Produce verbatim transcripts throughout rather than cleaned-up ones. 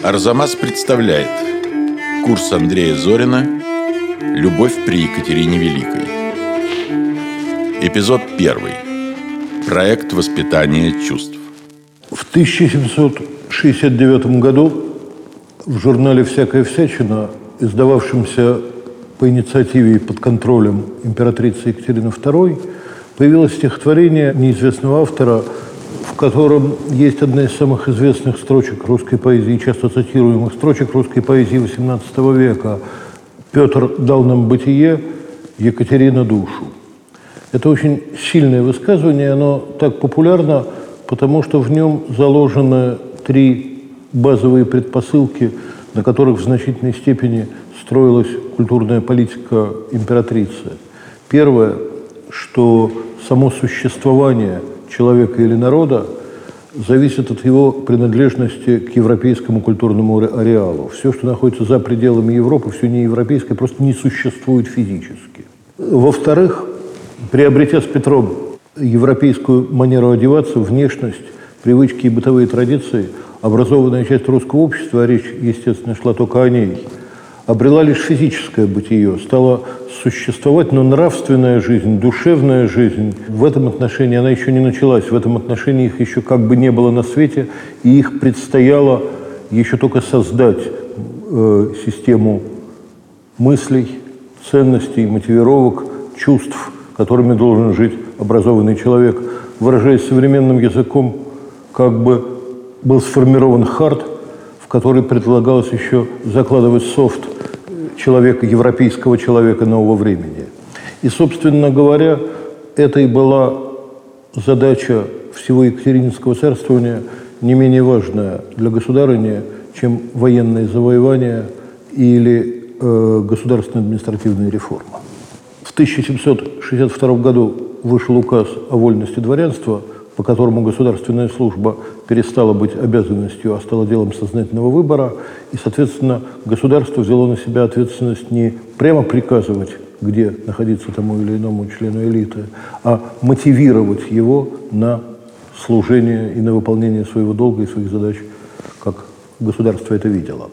Арзамас представляет курс Андрея Зорина «Любовь при Екатерине Великой». Эпизод первый. Проект воспитания чувств. В тысяча семьсот шестьдесят девятом году в журнале «Всякая всячина», издававшемся по инициативе и под контролем императрицы Екатерины второй, появилось стихотворение неизвестного автора, в котором есть одна из самых известных строчек русской поэзии, часто цитируемых строчек русской поэзии восемнадцатого века. «Петр дал нам бытие, Екатерина душу». Это очень сильное высказывание, оно так популярно, потому что в нем заложены три базовые предпосылки, на которых в значительной степени строилась культурная политика императрицы. Первое, что само существование человека или народа зависит от его принадлежности к европейскому культурному ареалу. Все, что находится за пределами Европы, все неевропейское, просто не существует физически. Во-вторых, приобретя с Петром европейскую манеру одеваться, внешность, привычки и бытовые традиции, образованная часть русского общества, а речь, естественно, шла только о ней, обрела лишь физическое бытие, стала существовать, но нравственная жизнь, душевная жизнь, в этом отношении она еще не началась, в этом отношении их еще как бы не было на свете, и их предстояло еще только создать э, систему мыслей, ценностей, мотивировок, чувств, которыми должен жить образованный человек. Выражаясь современным языком, как бы был сформирован хард, в который предлагалось еще закладывать софт человека, европейского человека нового времени. И, собственно говоря, это и была задача всего Екатерининского царствования, не менее важная для государыни, чем военные завоевания или э, государственная административная реформа. В тысяча семьсот шестьдесят втором году вышел указ о вольности дворянства, по которому государственная служба перестала быть обязанностью, а стала делом сознательного выбора, и, соответственно, государство взяло на себя ответственность не прямо приказывать, где находиться тому или иному члену элиты, а мотивировать его на служение и на выполнение своего долга и своих задач, как государство это видело.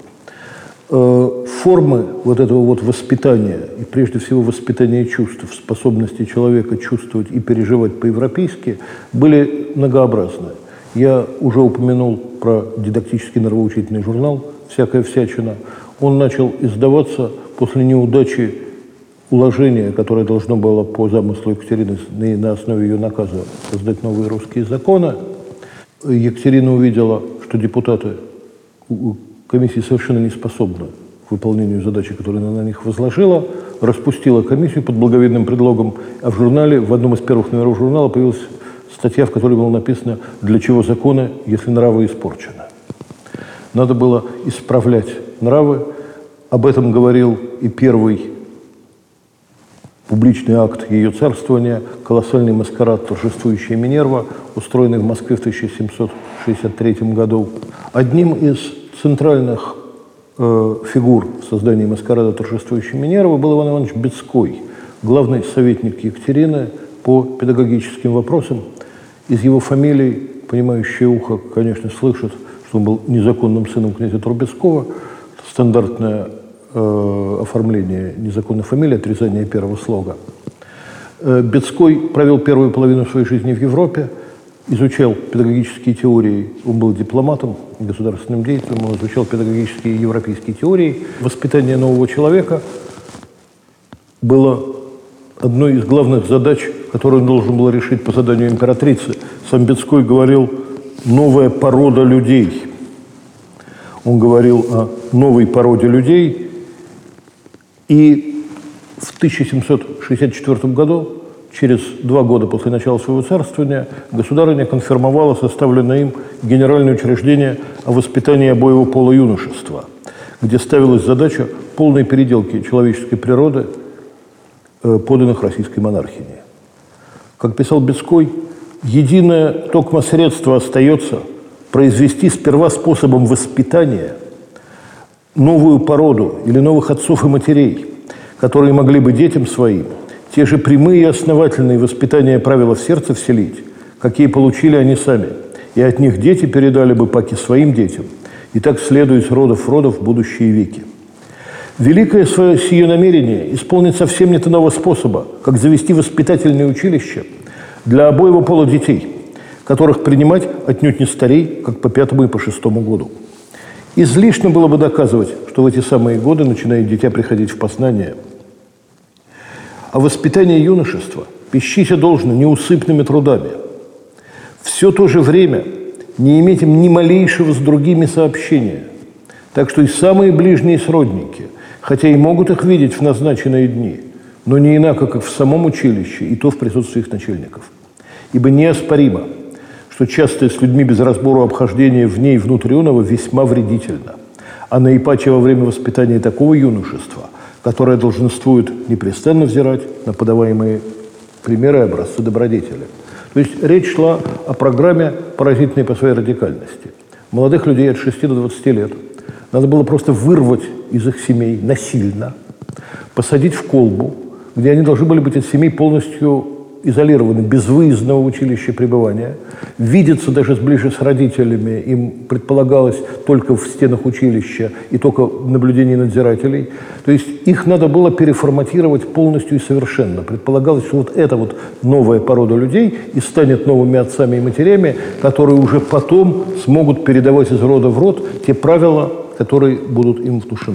Формы вот этого вот воспитания, и прежде всего воспитания чувств, способности человека чувствовать и переживать по-европейски, были многообразны. Я уже упомянул про дидактический нравоучительный журнал «Всякая всячина». Он начал издаваться после неудачи уложения, которое должно было по замыслу Екатерины на основе ее наказа создать новые русские законы. Екатерина увидела, что депутаты комиссии совершенно не способна к выполнению задачи, которую она на них возложила, распустила комиссию под благовидным предлогом, а в журнале, в одном из первых номеров журнала появилась статья, в которой было написано «Для чего законы, если нравы испорчены?». Надо было исправлять нравы. Об этом говорил и первый публичный акт ее царствования, колоссальный маскарад «Торжествующая Минерва», устроенный в Москве в тысяча семьсот шестьдесят третьем году. Одним из центральных э, фигур в создании маскарада «Торжествующей Минервы» был Иван Иванович Бецкой, главный советник Екатерины по педагогическим вопросам. Из его фамилии понимающее ухо, конечно, слышит, что он был незаконным сыном князя Трубецкого. Стандартное э, оформление незаконной фамилии, отрезание первого слога. Э, Бецкой провел первую половину своей жизни в Европе, изучал педагогические теории, он был дипломатом, государственным деятелем, он изучал педагогические европейские теории. Воспитание нового человека было одной из главных задач, которую он должен был решить по заданию императрицы. Сам Бецкой говорил «новая порода людей». Он говорил о новой породе людей, и в тысяча семьсот шестьдесят четвёртом году, через два года после начала своего царствования, государыня конфирмовала составленное им генеральное учреждение о воспитании обоего пола юношества, где ставилась задача полной переделки человеческой природы, э, поданных российской монархией. Как писал Бецкой, единое токмо средство остается произвести сперва способом воспитания новую породу или новых отцов и матерей, которые могли бы детям своим те же прямые и основательные воспитания правила в сердце вселить, какие получили они сами, и от них дети передали бы паки своим детям, и так следует с родов в родов в будущие веки. Великое свое сие намерение исполнить совсем нет иного способа, как завести воспитательное училище для обоего пола детей, которых принимать отнюдь не старей, как по пятому и по шестому году. Излишне было бы доказывать, что в эти самые годы начинает дитя приходить в познание. А воспитание юношества пищися должно неусыпными трудами. Все то же время не иметь им ни малейшего с другими сообщения. Так что и самые ближние сродники, хотя и могут их видеть в назначенные дни, но не инако, как в самом училище, и то в присутствии их начальников. Ибо неоспоримо, что часто с людьми без разбору обхождение вне и внутрь оного весьма вредительно, а наипаче во время воспитания такого юношества, которое долженствует непрестанно взирать на подаваемые примеры и образцы добродетели. То есть речь шла о программе, поразительной по своей радикальности. Молодых людей от шести до двадцати лет надо было просто вырвать из их семей насильно, посадить в колбу, где они должны были быть от семей полностью изолированы, без выездного училища пребывания, видеться даже сближе с родителями им предполагалось только в стенах училища и только в наблюдении надзирателей. То есть их надо было переформатировать полностью и совершенно. Предполагалось, что вот эта вот новая порода людей и станет новыми отцами и матерями, которые уже потом смогут передавать из рода в род те правила, которые будут им внушены.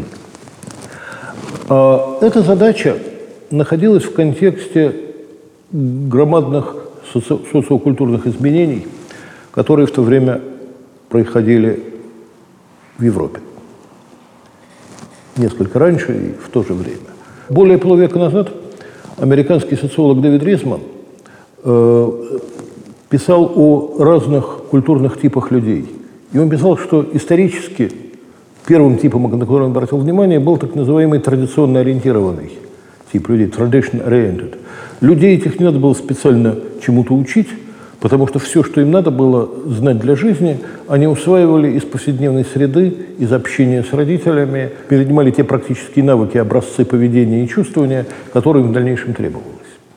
А эта задача находилась в контексте громадных соци- социокультурных изменений, которые в то время происходили в Европе. Несколько раньше и в то же время. Более полувека назад американский социолог Дэвид Ризман э, писал о разных культурных типах людей. И он писал, что исторически первым типом, на который он обратил внимание, был так называемый традиционно ориентированный тип людей, tradition-oriented. Людей этих не надо было специально чему-то учить, потому что все, что им надо было знать для жизни, они усваивали из повседневной среды, из общения с родителями, перенимали те практические навыки, образцы поведения и чувствования, которые им в дальнейшем требовалось.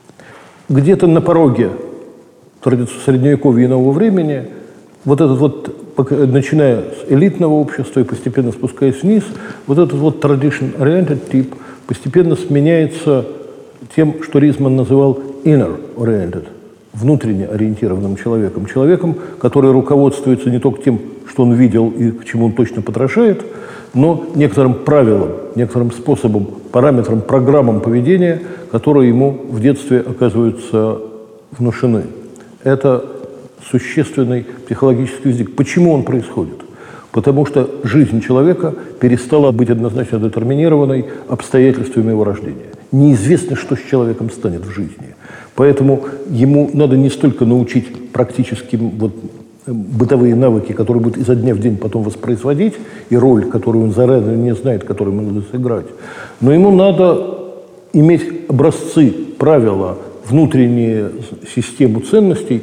Где-то на пороге средневековья и нового времени вот этот вот, начиная с элитного общества и постепенно спускаясь вниз, вот этот вот tradition-oriented тип постепенно сменяется тем, что Ризман называл inner-oriented, внутренне ориентированным человеком. Человеком, который руководствуется не только тем, что он видел и к чему он точно подражает, но некоторым правилам, некоторым способом, параметрам, программам поведения, которые ему в детстве оказываются внушены. Это существенный психологический язык. Почему он происходит? Потому что жизнь человека перестала быть однозначно детерминированной обстоятельствами его рождения. Неизвестно, что с человеком станет в жизни. Поэтому ему надо не столько научить практическим вот, бытовые навыки, которые будут изо дня в день потом воспроизводить, и роль, которую он заранее не знает, которую ему надо сыграть, но ему надо иметь образцы, правила, внутреннюю систему ценностей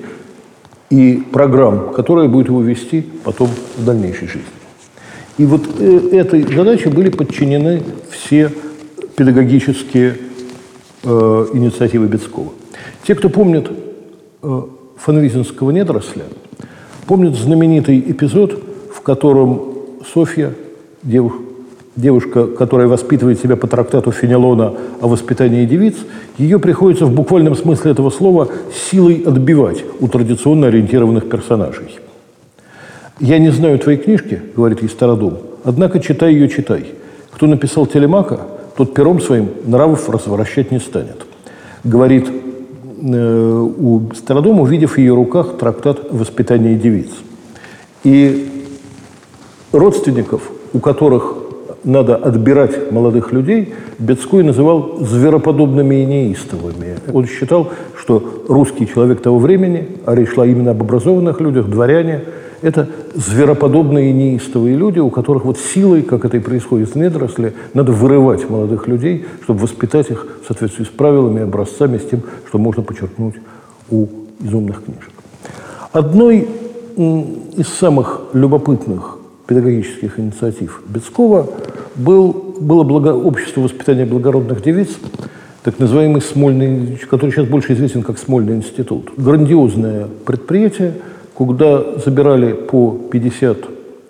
и программ, которые будут его вести потом в дальнейшей жизни. И вот э, этой задаче были подчинены все педагогические э, инициативы Бецкова. Те, кто помнит э, фанвизинского недоросля, помнят знаменитый эпизод, в котором Софья, дев, девушка, которая воспитывает себя по трактату Фенелона о воспитании девиц, ее приходится в буквальном смысле этого слова силой отбивать у традиционно ориентированных персонажей. «Я не знаю твоей книжки, — говорит ей Стародум, — однако читай ее, читай. Кто написал Телемака, тот пером своим нравов развращать не станет», — говорит э, у Стародум, увидев в ее руках трактат о воспитании девиц. И родственников, у которых надо отбирать молодых людей, Бецкой называл звероподобными и неистовыми. Он считал, что русский человек того времени, а речь шла именно об образованных людях, дворяне, это звероподобные и неистовые люди, у которых вот силой, как это и происходит в недоросле, надо вырывать молодых людей, чтобы воспитать их в соответствии с правилами, образцами, с тем, что можно подчеркнуть у изумных книжек. Одной из самых любопытных педагогических инициатив Бецкова был, было благо, общество воспитания благородных девиц, так называемый Смольный, который сейчас больше известен как Смольный институт. Грандиозное предприятие, куда забирали по пятьдесят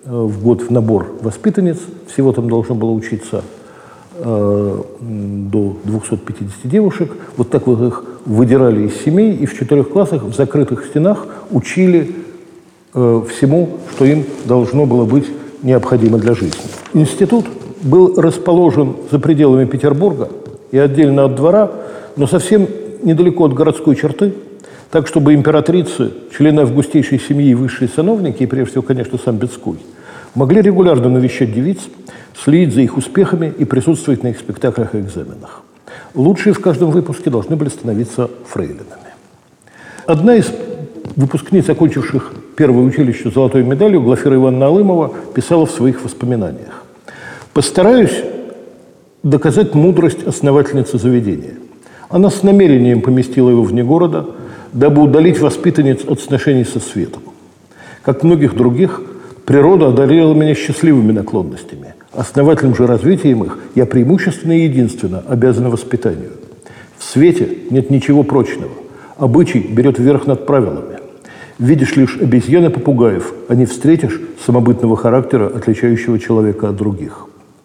в год в набор воспитанниц. Всего там должно было учиться э, до двухсот пятидесяти девушек. Вот так вот их выдирали из семей и в четырех классах в закрытых стенах учили э, всему, что им должно было быть необходимо для жизни. Институт был расположен за пределами Петербурга и отдельно от двора, но совсем недалеко от городской черты, так, чтобы императрицы, члены августейшей семьи и высшие сановники, и прежде всего, конечно, сам Бецкуй, могли регулярно навещать девиц, следить за их успехами и присутствовать на их спектаклях и экзаменах. Лучшие в каждом выпуске должны были становиться фрейлинами. Одна из выпускниц, окончивших первое училище с золотой медалью, Глафира Ивановна Алымова, писала в своих воспоминаниях: «Постараюсь доказать мудрость основательницы заведения. Она с намерением поместила его вне города, дабы удалить воспитанниц от сношений со светом. Как многих других, природа одарила меня счастливыми наклонностями. Основательным же развитием их я преимущественно и единственно обязана воспитанию. В свете нет ничего прочного. Обычай берет верх над правилами. Видишь лишь обезьян и попугаев, а не встретишь самобытного характера, отличающего человека от других».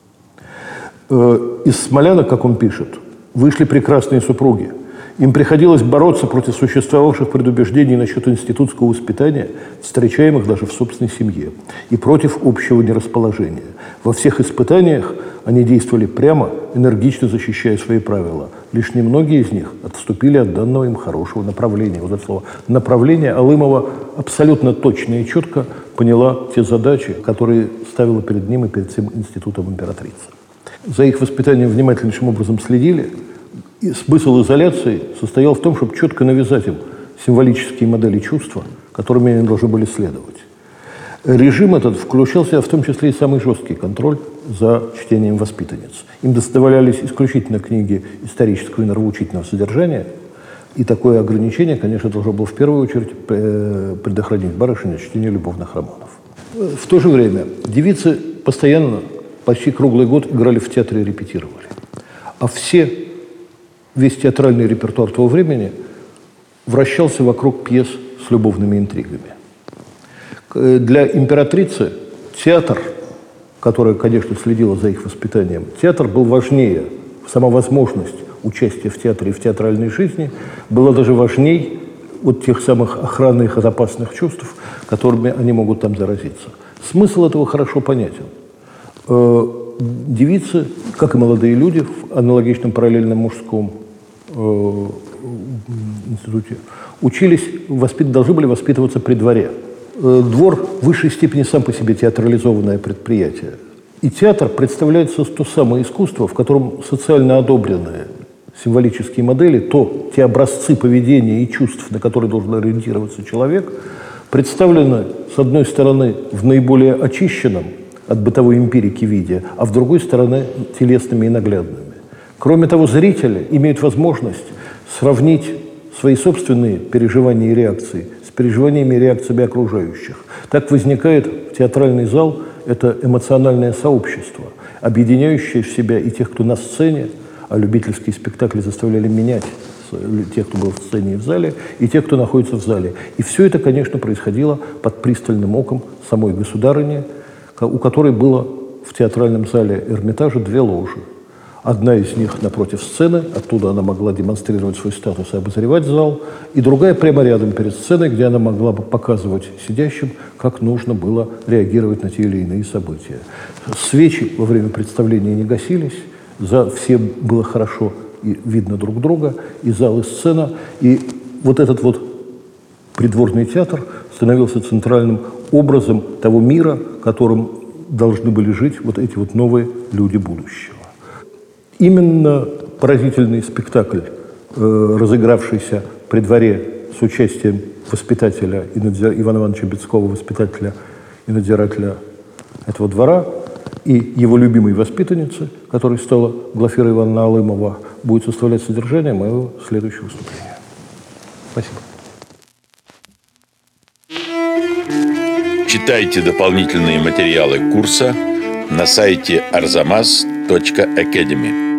Из Смоляна, как он пишет, вышли прекрасные супруги. Им приходилось бороться против существовавших предубеждений насчет институтского воспитания, встречаемых даже в собственной семье, и против общего нерасположения. Во всех испытаниях они действовали прямо, энергично защищая свои правила. Лишь немногие из них отступили от данного им хорошего направления. Вот это слово «направление» Алымова абсолютно точно и четко поняла те задачи, которые ставила перед ним и перед всем институтом императрицы. За их воспитанием внимательнейшим образом следили. И смысл изоляции состоял в том, чтобы четко навязать им символические модели чувства, которыми они должны были следовать. Режим этот включался в том числе и самый жесткий контроль за чтением воспитанниц. Им доставлялись исключительно книги исторического и нравоучительного содержания, и такое ограничение, конечно, должно было в первую очередь предохранить барышень от чтения любовных романов. В то же время девицы постоянно, почти круглый год играли в театре и репетировали. А все, весь театральный репертуар того времени вращался вокруг пьес с любовными интригами. Для императрицы театр, которая, конечно, следила за их воспитанием, театр был важнее, сама возможность участия в театре и в театральной жизни была даже важней от тех самых охранных от опасных чувств, которыми они могут там заразиться. Смысл этого хорошо понятен. Девицы, как и молодые люди в аналогичном параллельном мужском э, институте, учились, воспит... должны были воспитываться при дворе. Э, двор в высшей степени сам по себе театрализованное предприятие. И театр представляет то самое искусство, в котором социально одобренные символические модели, то те образцы поведения и чувств, на которые должен ориентироваться человек, представлены, с одной стороны, в наиболее очищенном от бытовой эмпирики виде, а в другой стороны телесными и наглядными. Кроме того, зрители имеют возможность сравнить свои собственные переживания и реакции с переживаниями и реакциями окружающих. Так возникает театральный зал – это эмоциональное сообщество, объединяющее в себя и тех, кто на сцене, а любительские спектакли заставляли менять тех, кто был в сцене и в зале, и тех, кто находится в зале. И все это, конечно, происходило под пристальным оком самой государыни, у которой было в театральном зале Эрмитажа две ложи. Одна из них напротив сцены, оттуда она могла демонстрировать свой статус и обозревать зал, и другая прямо рядом перед сценой, где она могла бы показывать сидящим, как нужно было реагировать на те или иные события. Свечи во время представления не гасились, за всем было хорошо и видно друг друга, и зал, и сцена, и вот этот вот придворный театр становился центральным образом того мира, которым должны были жить вот эти вот новые люди будущего. Именно поразительный спектакль, э, разыгравшийся при дворе с участием воспитателя и надзир... Ивана Ивановича Бецкого, воспитателя и надзирателя этого двора, и его любимой воспитанницы, которой стала Глафира Ивановна Алымова, будет составлять содержание моего следующего выступления. Спасибо. Читайте дополнительные материалы курса на сайте арзамас точка академи.